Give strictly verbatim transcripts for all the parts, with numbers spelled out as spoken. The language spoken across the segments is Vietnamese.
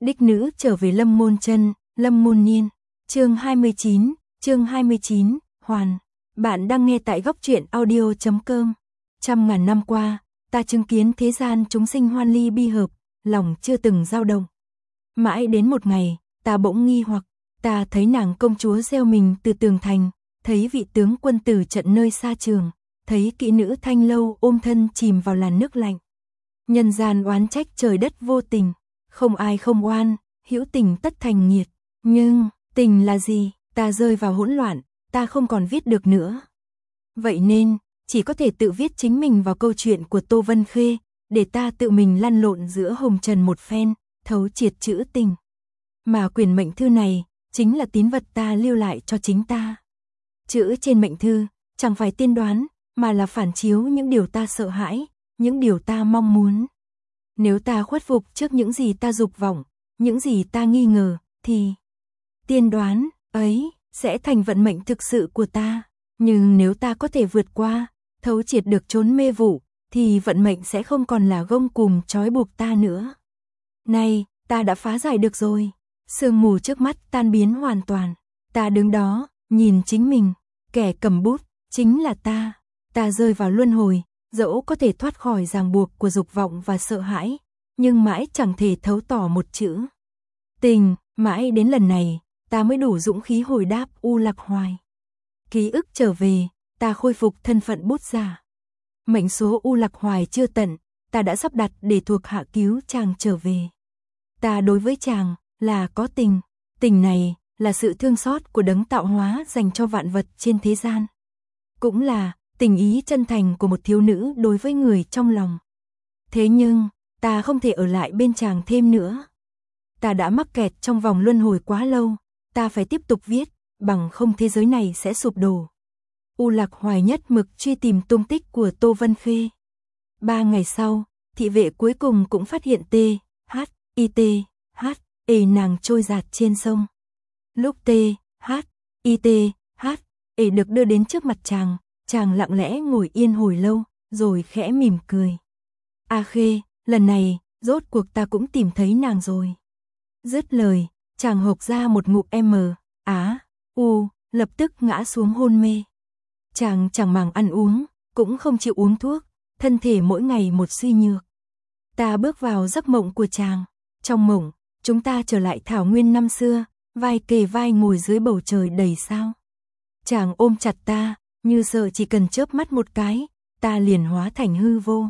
Đích nữ trở về Lâm Môn Chân, Lâm Môn Niên. Chương hai mươi chín, chương hai mươi chín, Hoàn. Bạn đang nghe tại góc truyện audio chấm com. Trăm ngàn năm qua, ta chứng kiến thế gian chúng sinh hoan ly bi hợp, lòng chưa từng dao động. Mãi đến một ngày, ta bỗng nghi hoặc, ta thấy nàng công chúa gieo mình từ tường thành, thấy vị tướng quân tử trận nơi xa trường, thấy kỹ nữ thanh lâu ôm thân chìm vào làn nước lạnh. Nhân gian oán trách trời đất vô tình, không ai không oan, hữu tình tất thành nghiệt. Nhưng, tình là gì? Ta rơi vào hỗn loạn, ta không còn viết được nữa. Vậy nên, chỉ có thể tự viết chính mình vào câu chuyện của Tô Vân Khê, để ta tự mình lăn lộn giữa hồng trần một phen, thấu triệt chữ tình. Mà quyển mệnh thư này, chính là tín vật ta lưu lại cho chính ta. Chữ trên mệnh thư, chẳng phải tiên đoán, mà là phản chiếu những điều ta sợ hãi, những điều ta mong muốn. Nếu ta khuất phục trước những gì ta dục vọng, những gì ta nghi ngờ, thì tiên đoán ấy sẽ thành vận mệnh thực sự của ta. Nhưng nếu ta có thể vượt qua, thấu triệt được chốn mê vụ, thì vận mệnh sẽ không còn là gông cùm trói buộc ta nữa. Này, ta đã phá giải được rồi. Sương mù trước mắt tan biến hoàn toàn. Ta đứng đó, nhìn chính mình, kẻ cầm bút, chính là ta. Ta rơi vào luân hồi, dẫu có thể thoát khỏi ràng buộc của dục vọng và sợ hãi, nhưng mãi chẳng thể thấu tỏ một chữ tình. Mãi đến lần này, ta mới đủ dũng khí hồi đáp U Lạc Hoài. Ký ức trở về, ta khôi phục thân phận bút giả. Mệnh số U Lạc Hoài chưa tận, ta đã sắp đặt để thuộc hạ cứu chàng trở về. Ta đối với chàng là có tình, tình này là sự thương xót của đấng tạo hóa dành cho vạn vật trên thế gian. Cũng là tình ý chân thành của một thiếu nữ đối với người trong lòng. Thế nhưng, ta không thể ở lại bên chàng thêm nữa. Ta đã mắc kẹt trong vòng luân hồi quá lâu, ta phải tiếp tục viết, bằng không thế giới này sẽ sụp đổ. U Lạc Hoài nhất mực truy tìm tung tích của Tô Vân Khê. Ba ngày sau, thị vệ cuối cùng cũng phát hiện T, H, I T, H, E nàng trôi dạt trên sông. Lúc T, H, I T, H, E được đưa đến trước mặt chàng, chàng lặng lẽ ngồi yên hồi lâu, rồi khẽ mỉm cười. A Khê, lần này, rốt cuộc ta cũng tìm thấy nàng rồi. Dứt lời, chàng hộc ra một ngụm M, Á, U, lập tức ngã xuống hôn mê. Chàng chẳng màng ăn uống, cũng không chịu uống thuốc, thân thể mỗi ngày một suy nhược. Ta bước vào giấc mộng của chàng. Trong mộng, chúng ta trở lại thảo nguyên năm xưa, vai kề vai ngồi dưới bầu trời đầy sao. Chàng ôm chặt ta, như sợ chỉ cần chớp mắt một cái, ta liền hóa thành hư vô.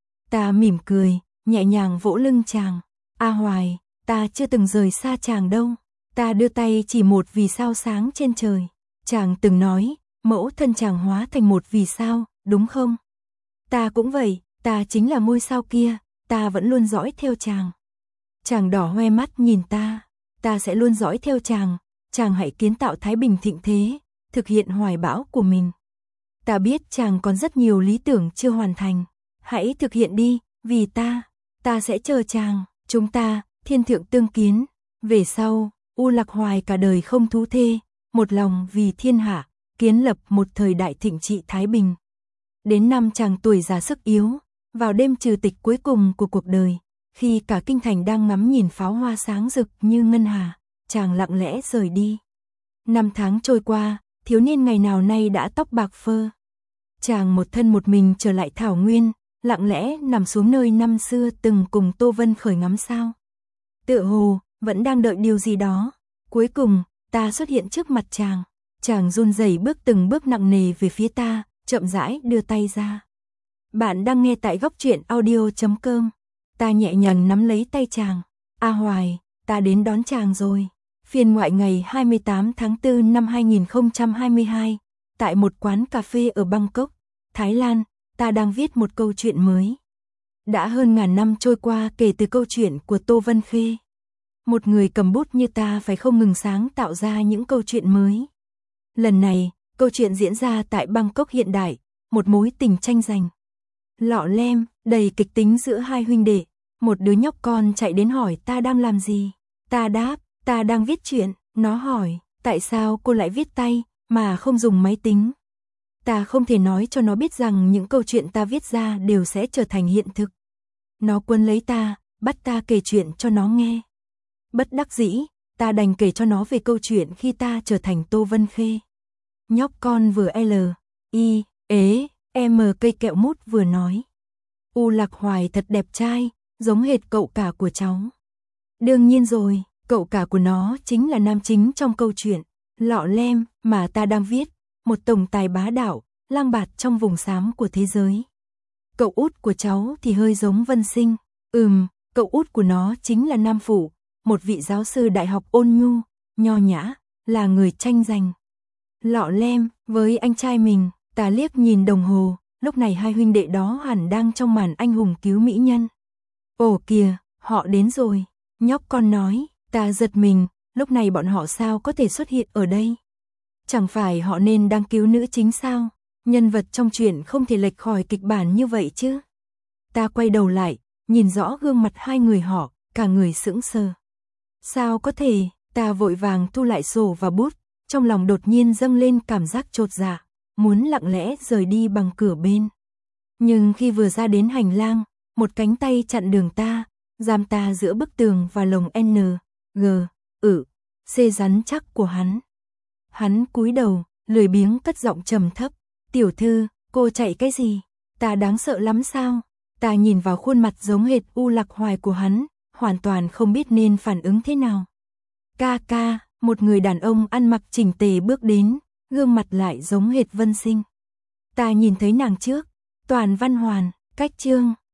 Ta mỉm cười, nhẹ nhàng vỗ lưng chàng. A Hoài, ta chưa từng rời xa chàng đâu. Ta đưa tay chỉ một vì sao sáng trên trời. Chàng từng nói, mẫu thân chàng hóa thành một vì sao, đúng không? Ta cũng vậy, ta chính là ngôi sao kia, ta vẫn luôn dõi theo chàng. Chàng đỏ hoe mắt nhìn ta, ta sẽ luôn dõi theo chàng, chàng hãy kiến tạo thái bình thịnh thế, thực hiện hoài bão của mình. Ta biết chàng còn rất nhiều lý tưởng chưa hoàn thành, hãy thực hiện đi, vì ta, ta sẽ chờ chàng, chúng ta, thiên thượng tương kiến. Về sau, U Lạc Hoài cả đời không thú thê, một lòng vì thiên hạ, kiến lập một thời đại thịnh trị thái bình. Đến năm chàng tuổi già sức yếu, vào đêm trừ tịch cuối cùng của cuộc đời, khi cả kinh thành đang ngắm nhìn pháo hoa sáng rực như ngân hà, chàng lặng lẽ rời đi. Năm tháng trôi qua, thiếu niên ngày nào nay đã tóc bạc phơ. Chàng một thân một mình trở lại thảo nguyên, lặng lẽ nằm xuống nơi năm xưa từng cùng Tô Vân Khởi ngắm sao. Tựa hồ, vẫn đang đợi điều gì đó. Cuối cùng, ta xuất hiện trước mặt chàng. Chàng run rẩy bước từng bước nặng nề về phía ta, chậm rãi đưa tay ra. Bạn đang nghe tại góc truyện audio chấm com. Ta nhẹ nhàng nắm lấy tay chàng. A Hoài, ta đến đón chàng rồi. Phiên ngoại ngày hai mươi tám tháng tư năm hai nghìn không trăm hai mươi hai, tại một quán cà phê ở Bangkok, Thái Lan, ta đang viết một câu chuyện mới. Đã hơn ngàn năm trôi qua kể từ câu chuyện của Tô Vân Khê. Một người cầm bút như ta phải không ngừng sáng tạo ra những câu chuyện mới. Lần này, câu chuyện diễn ra tại Bangkok hiện đại, một mối tình tranh giành lọ lem, đầy kịch tính giữa hai huynh đệ. Một đứa nhóc con chạy đến hỏi ta đang làm gì. Ta đáp, ta đang viết chuyện. Nó hỏi, tại sao cô lại viết tay, mà không dùng máy tính. Ta không thể nói cho nó biết rằng những câu chuyện ta viết ra đều sẽ trở thành hiện thực. Nó quấn lấy ta, bắt ta kể chuyện cho nó nghe. Bất đắc dĩ, ta đành kể cho nó về câu chuyện khi ta trở thành Tô Vân Khê. Nhóc con vừa L, I, ế, M cây kẹo mút vừa nói. U Lạc Hoài thật đẹp trai, giống hệt cậu cả của cháu. Đương nhiên rồi, cậu cả của nó chính là nam chính trong câu chuyện Lọ Lem mà ta đang viết, một tổng tài bá đạo, lang bạt trong vùng xám của thế giới. Cậu út của cháu thì hơi giống Vân Sinh. Ừm, cậu út của nó chính là Nam Phủ, một vị giáo sư đại học ôn nhu, nho nhã, là người tranh giành. Lọ Lem với anh trai mình, ta liếc nhìn đồng hồ, lúc này hai huynh đệ đó hẳn đang trong màn anh hùng cứu mỹ nhân. Ồ kìa, họ đến rồi, nhóc con nói, ta giật mình, lúc này bọn họ sao có thể xuất hiện ở đây? Chẳng phải họ nên đang cứu nữ chính sao? Nhân vật trong truyện không thể lệch khỏi kịch bản như vậy chứ. Ta quay đầu lại, nhìn rõ gương mặt hai người họ, cả người sững sờ. Sao có thể, ta vội vàng thu lại sổ và bút, trong lòng đột nhiên dâng lên cảm giác chột dạ, muốn lặng lẽ rời đi bằng cửa bên. Nhưng khi vừa ra đến hành lang, một cánh tay chặn đường ta, giam ta giữa bức tường và lồng N, G, ử, C rắn chắc của hắn. Hắn cúi đầu, lười biếng cất giọng trầm thấp, tiểu thư, cô chạy cái gì? Ta đáng sợ lắm sao? Ta nhìn vào khuôn mặt giống hệt U Lạc Hoài của hắn, hoàn toàn không biết nên phản ứng thế nào. Ca ca, một người đàn ông ăn mặc chỉnh tề bước đến, gương mặt lại giống hệt Vân Sinh. Ta nhìn thấy nàng trước, Toàn Văn Hoàn, cách chương.